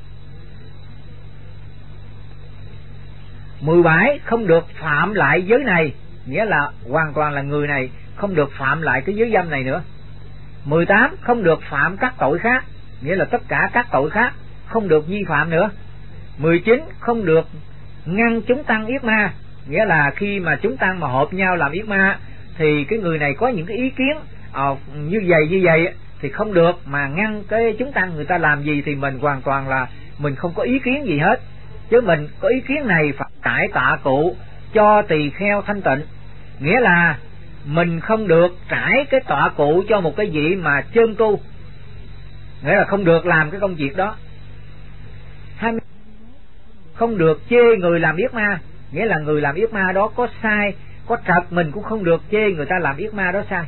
17. Không được phạm lại giới này, nghĩa là hoàn toàn là người này không được phạm lại cái giới dâm này nữa. 18. Không được phạm các tội khác, nghĩa là tất cả các tội khác không được vi phạm nữa. 19. Không được ngăn chúng tăng yết ma, nghĩa là khi mà chúng tăng mà họp nhau làm yết ma thì cái người này có những cái ý kiến như vậy thì không được, mà ngăn cái chúng tăng người ta làm gì thì mình hoàn toàn là mình không có ý kiến gì hết, chứ mình có ý kiến này phải cải tạ cụ cho tỳ kheo thanh tịnh, nghĩa là mình không được trải cái tọa cụ cho một cái vị mà chơn tu, nghĩa là không được làm cái công việc đó. 20. Không được chê người làm yết ma, nghĩa là người làm yết ma đó có sai có trật mình cũng không được chê người ta làm yết ma đó sai.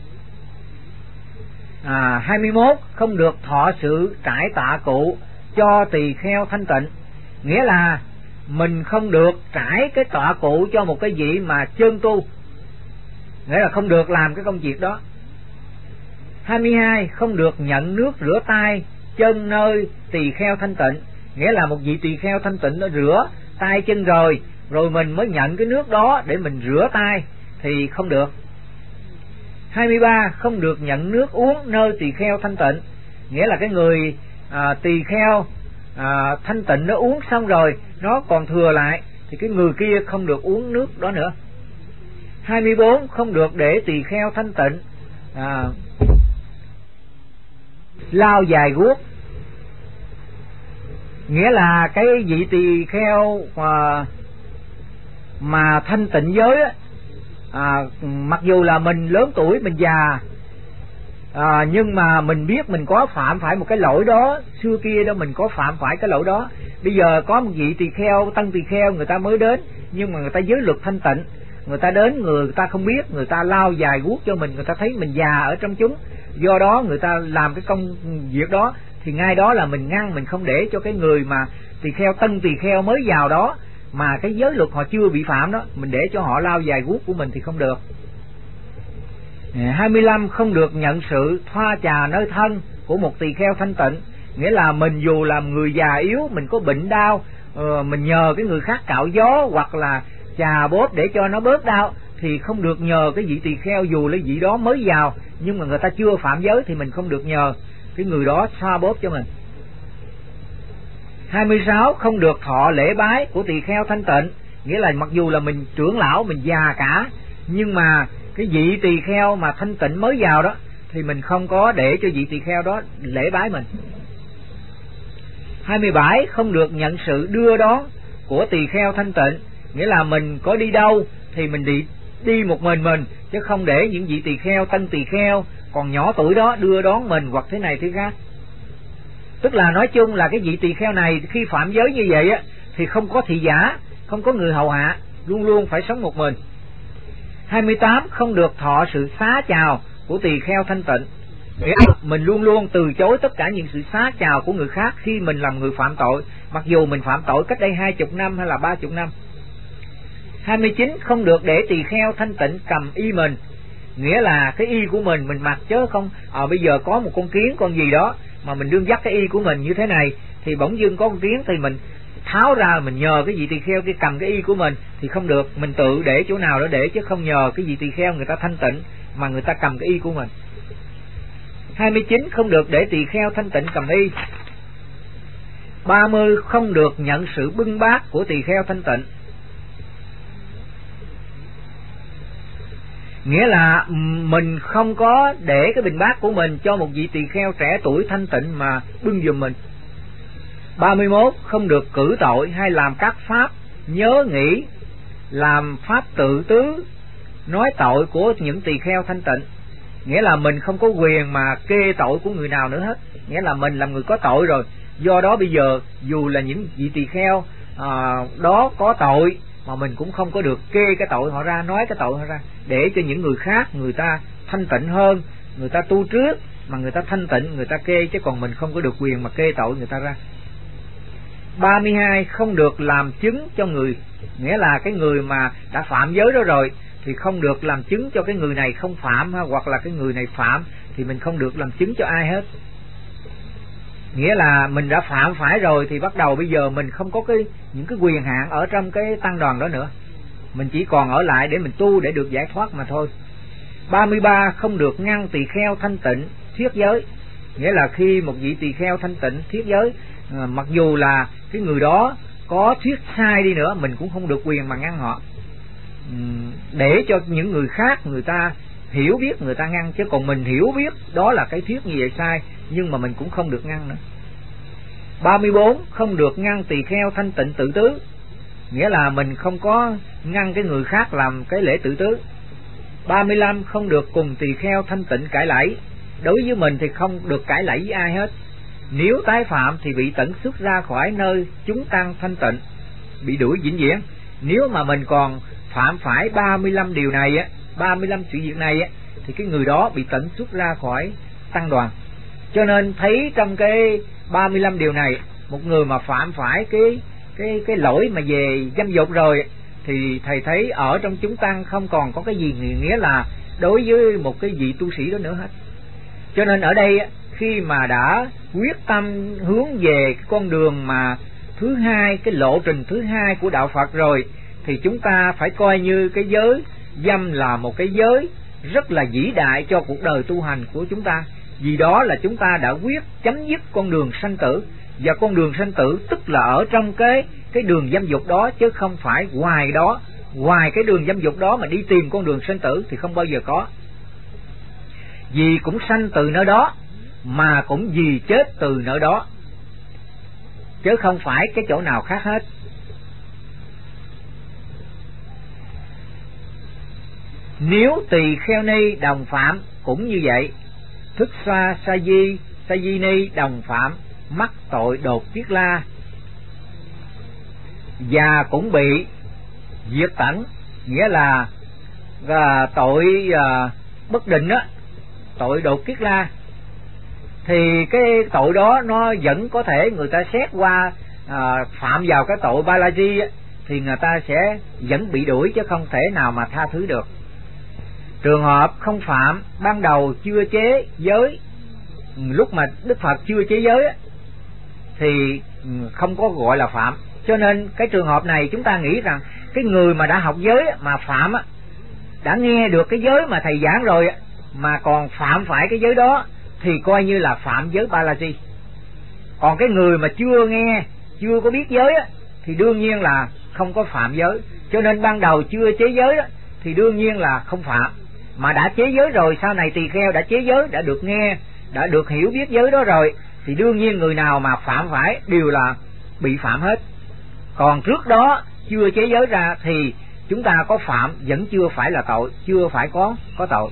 21. Không được thọ sự trải tạ cụ cho tỳ kheo thanh tịnh, nghĩa là mình không được trải cái tọa cụ cho một cái vị mà chơn tu, nghĩa là không được làm cái công việc đó. 22. Không được nhận nước rửa tay chân nơi tỳ kheo thanh tịnh, nghĩa là một vị tỳ kheo thanh tịnh nó rửa tay chân rồi mình mới nhận cái nước đó để mình rửa tay thì không được. 23. Không được nhận nước uống nơi tỳ kheo thanh tịnh, nghĩa là cái người tỳ kheo thanh tịnh nó uống xong rồi nó còn thừa lại thì cái người kia không được uống nước đó nữa. 24. Không được để tỳ kheo thanh tịnh lau dài guốc, nghĩa là cái vị tỳ kheo mà thanh tịnh giới mặc dù là mình lớn tuổi mình già nhưng mà mình biết mình có phạm phải một cái lỗi đó, xưa kia đó mình có phạm phải cái lỗi đó. Bây giờ có một vị tỳ kheo tăng tỳ kheo người ta mới đến nhưng mà người ta giới luật thanh tịnh, người ta đến người ta không biết, người ta lau dài guốc cho mình, người ta thấy mình già ở trong chúng, do đó người ta làm cái công việc đó thì ngay đó là mình ngăn, mình không để cho cái người mà tỳ kheo tân tỳ kheo mới vào đó mà cái giới luật họ chưa bị phạm đó, mình để cho họ lau dài guốc của mình thì không được. 25. Không được nhận sự thoa trà nơi thân của một tỳ kheo thanh tịnh, nghĩa là mình dù làm người già yếu, mình có bệnh đau, mình nhờ cái người khác cạo gió hoặc là trà bóp để cho nó bớt đau thì không được nhờ cái vị tỳ kheo, dù là vị đó mới vào nhưng mà người ta chưa phạm giới thì mình không được nhờ cái người đó xoa bóp cho mình. 26. Không được thọ lễ bái của tỳ kheo thanh tịnh, nghĩa là mặc dù là mình trưởng lão mình già cả nhưng mà cái vị tỳ kheo mà thanh tịnh mới vào đó thì mình không có để cho vị tỳ kheo đó lễ bái mình. 27. Không được nhận sự đưa đón của tỳ kheo thanh tịnh, nghĩa là mình có đi đâu thì mình đi một mình chứ không để những vị tỳ kheo tân tỳ kheo còn nhỏ tuổi đó đưa đón mình hoặc thế này thế khác. Tức là nói chung là cái vị tỳ kheo này khi phạm giới như vậy thì không có thị giả, không có người hầu hạ, luôn luôn phải sống một mình. 28. Không được thọ sự xá chào của tỳ kheo thanh tịnh. Mình luôn luôn từ chối tất cả những sự xá chào của người khác khi mình làm người phạm tội, mặc dù mình phạm tội cách đây 20 năm hay là 30 năm. 29. Không được để tỳ kheo thanh tịnh cầm y mình, nghĩa là cái y của mình mặc chứ không bây giờ có một con kiến con gì đó mà mình đương dắt cái y của mình như thế này, thì bỗng dưng có con kiến thì mình tháo ra, mình nhờ cái vị tỳ kheo kia cầm cái y của mình thì không được, mình tự để chỗ nào đó để, chứ không nhờ cái vị tỳ kheo người ta thanh tịnh mà người ta cầm cái y của mình. 29. Không được để tỳ kheo thanh tịnh cầm y. 30. Không được nhận sự bưng bát của tỳ kheo thanh tịnh, nghĩa là mình không có để cái bình bát của mình cho một vị tỳ kheo trẻ tuổi thanh tịnh mà bưng giùm mình. 31. Không được cử tội hay làm các pháp nhớ nghĩ, làm pháp tự tứ, nói tội của những tỳ kheo thanh tịnh, nghĩa là mình không có quyền mà kê tội của người nào nữa hết, nghĩa là mình làm người có tội rồi. Do đó bây giờ dù là những vị tỳ kheo đó có tội mà mình cũng không có được kê cái tội họ ra, nói cái tội họ ra, để cho những người khác người ta thanh tịnh hơn, người ta tu trước mà người ta thanh tịnh người ta kê, chứ còn mình không có được quyền mà kê tội người ta ra. 32. Không được làm chứng cho người, nghĩa là cái người mà đã phạm giới đó rồi thì không được làm chứng cho cái người này không phạm, hoặc là cái người này phạm thì mình không được làm chứng cho ai hết. Nghĩa là mình đã phạm phải rồi thì bắt đầu bây giờ mình không có những cái quyền hạn ở trong cái tăng đoàn đó nữa, mình chỉ còn ở lại để mình tu để được giải thoát mà thôi. 33. Không được ngăn tỳ kheo thanh tịnh thuyết giới, nghĩa là khi một vị tỳ kheo thanh tịnh thuyết giới, mặc dù là cái người đó có thuyết sai đi nữa mình cũng không được quyền mà ngăn họ, để cho những người khác người ta hiểu biết người ta ngăn, chứ còn mình hiểu biết đó là cái thuyết như vậy sai nhưng mà mình cũng không được ngăn nữa. 34. Không được ngăn tỳ kheo thanh tịnh tự tứ, nghĩa là mình không có ngăn cái người khác làm cái lễ tự tứ. 35. Không được cùng tỳ kheo thanh tịnh cãi lẫy, đối với mình thì không được cãi lẫy với ai hết, nếu tái phạm thì bị tận xuất ra khỏi nơi chúng tăng thanh tịnh, bị đuổi vĩnh viễn. Nếu mà mình còn phạm phải 35 điều này 35 sự việc này thì cái người đó bị tận xuất ra khỏi tăng đoàn. Cho nên thấy trong cái 35 điều này, một người mà phạm phải cái lỗi mà về dâm dục rồi thì thầy thấy ở trong chúng tăng không còn có cái gì nghĩa là đối với một cái vị tu sĩ đó nữa hết. Cho nên ở đây khi mà đã quyết tâm hướng về cái con đường mà thứ hai, cái lộ trình thứ hai của đạo Phật rồi, thì chúng ta phải coi như cái giới dâm là một cái giới rất là vĩ đại cho cuộc đời tu hành của chúng ta. Vì đó là chúng ta đã quyết chấm dứt con đường sanh tử, và con đường sanh tử tức là ở trong cái đường dâm dục đó, chứ không phải ngoài đó. Ngoài cái đường dâm dục đó mà đi tìm con đường sanh tử thì không bao giờ có. Vì cũng sanh từ nơi đó mà cũng vì chết từ nơi đó, chứ không phải cái chỗ nào khác hết. Nếu tỳ kheo ni đồng phạm cũng như vậy, thức sa sa di ni đồng phạm mắc tội đột kiết la, và cũng bị diệt tận, nghĩa là tội bất định á, tội đột kiết la, thì cái tội đó nó vẫn có thể người ta xét qua phạm vào cái tội Balaji á, thì người ta sẽ vẫn bị đuổi chứ không thể nào mà tha thứ được. Trường hợp không phạm ban đầu chưa chế giới, lúc mà Đức Phật chưa chế giới á, thì không có gọi là phạm. Cho nên cái trường hợp này chúng ta nghĩ rằng cái người mà đã học giới mà phạm á, đã nghe được cái giới mà thầy giảng rồi mà còn phạm phải cái giới đó thì coi như là phạm giới Balaji. Còn cái người mà chưa nghe, chưa có biết giới á, thì đương nhiên là không có phạm giới. Cho nên ban đầu chưa chế giới á, thì đương nhiên là không phạm. Mà đã chế giới rồi, sau này tỳ kheo đã chế giới, đã được nghe, đã được hiểu biết giới đó rồi, thì đương nhiên người nào mà phạm phải đều là bị phạm hết. Còn trước đó chưa chế giới ra thì chúng ta có phạm vẫn chưa phải là tội, chưa phải có tội.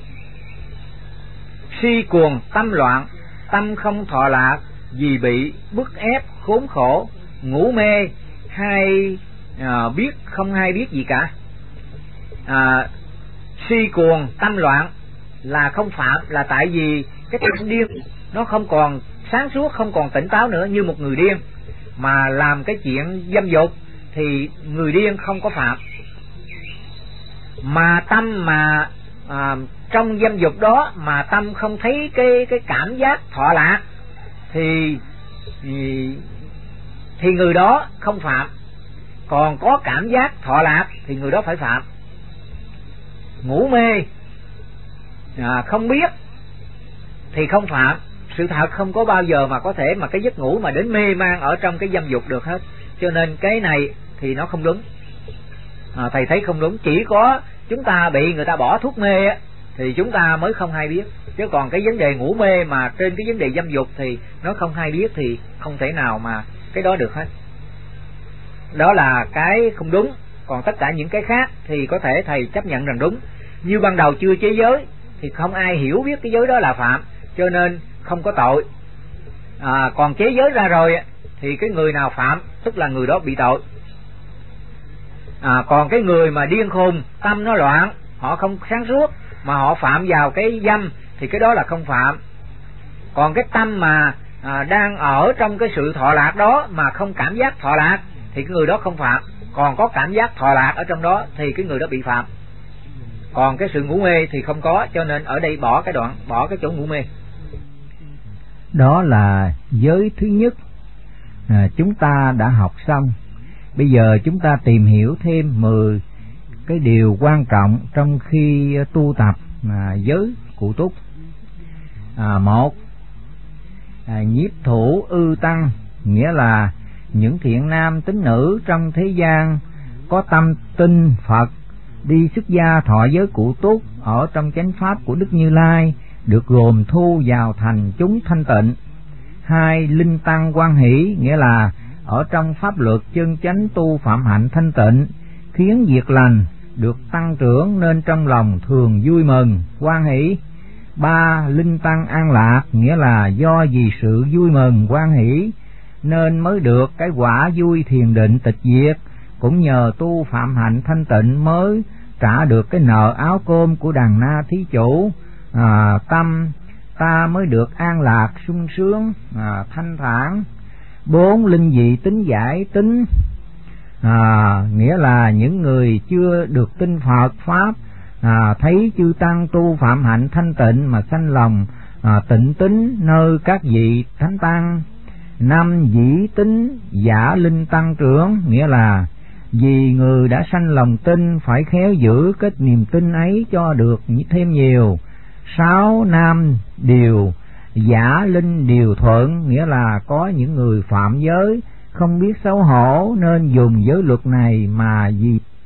Si cuồng tâm loạn, tâm không thọ lạc, vì bị bức ép khốn khổ, ngủ mê hay biết không hay biết gì cả. si cuồng tâm loạn là không phạm, là tại vì cái tâm điên nó không còn sáng suốt, không còn tỉnh táo nữa như một người điên, mà làm cái chuyện dâm dục thì người điên không có phạm. Mà tâm mà trong dâm dục đó mà tâm không thấy cái cảm giác thọ lạc thì người đó không phạm. Còn có cảm giác thọ lạc thì người đó phải phạm. Ngủ mê không biết thì không phạm. Sự thật không có bao giờ mà có thể mà cái giấc ngủ mà đến mê man ở trong cái dâm dục được hết. Cho nên cái này thì nó không đúng. Thầy thấy không đúng. Chỉ có chúng ta bị người ta bỏ thuốc mê thì chúng ta mới không hay biết. Chứ còn cái vấn đề ngủ mê mà trên cái vấn đề dâm dục thì nó không hay biết thì không thể nào mà cái đó được hết. Đó là cái không đúng. Còn tất cả những cái khác thì có thể thầy chấp nhận rằng đúng. Như ban đầu chưa chế giới thì không ai hiểu biết cái giới đó là phạm, cho nên không có tội. Còn chế giới ra rồi thì cái người nào phạm tức là người đó bị tội. Còn cái người mà điên khùng, tâm nó loạn, họ không sáng suốt mà họ phạm vào cái dâm thì cái đó là không phạm. Còn cái tâm mà đang ở trong cái sự thọ lạc đó mà không cảm giác thọ lạc thì cái người đó không phạm. Còn có cảm giác thọ lạc ở trong đó thì cái người đó bị phạm. Còn cái sự ngủ mê thì không có, cho nên ở đây bỏ cái đoạn, bỏ cái chỗ ngủ mê. Đó là giới thứ nhất chúng ta đã học xong. Bây giờ chúng ta tìm hiểu thêm 10 cái điều quan trọng trong khi tu tập giới cụ túc. Một, nhiếp thủ ư tăng, nghĩa là những thiện nam tín nữ trong thế gian có tâm tin Phật, đi xuất gia thọ giới cụ túc ở trong chánh pháp của Đức Như Lai, được gồm thu vào thành chúng thanh tịnh. Hai, linh tăng hoan hỷ, nghĩa là ở trong pháp luật chân chánh tu phạm hạnh thanh tịnh, khiến việc lành được tăng trưởng nên trong lòng thường vui mừng, hoan hỷ. Ba, linh tăng an lạc, nghĩa là do vì sự vui mừng, hoan hỷ nên mới được cái quả vui thiền định tịch diệt, cũng nhờ tu phạm hạnh thanh tịnh mới trả được cái nợ áo cơm của đàn na thí chủ. Tâm ta mới được an lạc, sung sướng, thanh thản. Bốn, linh dị tính giải tính, nghĩa là những người chưa được tin Phật Pháp, thấy chư tăng tu phạm hạnh thanh tịnh mà sanh lòng tịnh tính nơi các vị thánh tăng. Năm, dĩ tính giả linh tăng trưởng, nghĩa là vì người đã sanh lòng tin phải khéo giữ cái niềm tin ấy cho được thêm nhiều. Sáu, nam điều giả linh điều thuận, nghĩa là có những người phạm giới không biết xấu hổ nên dùng giới luật này mà vì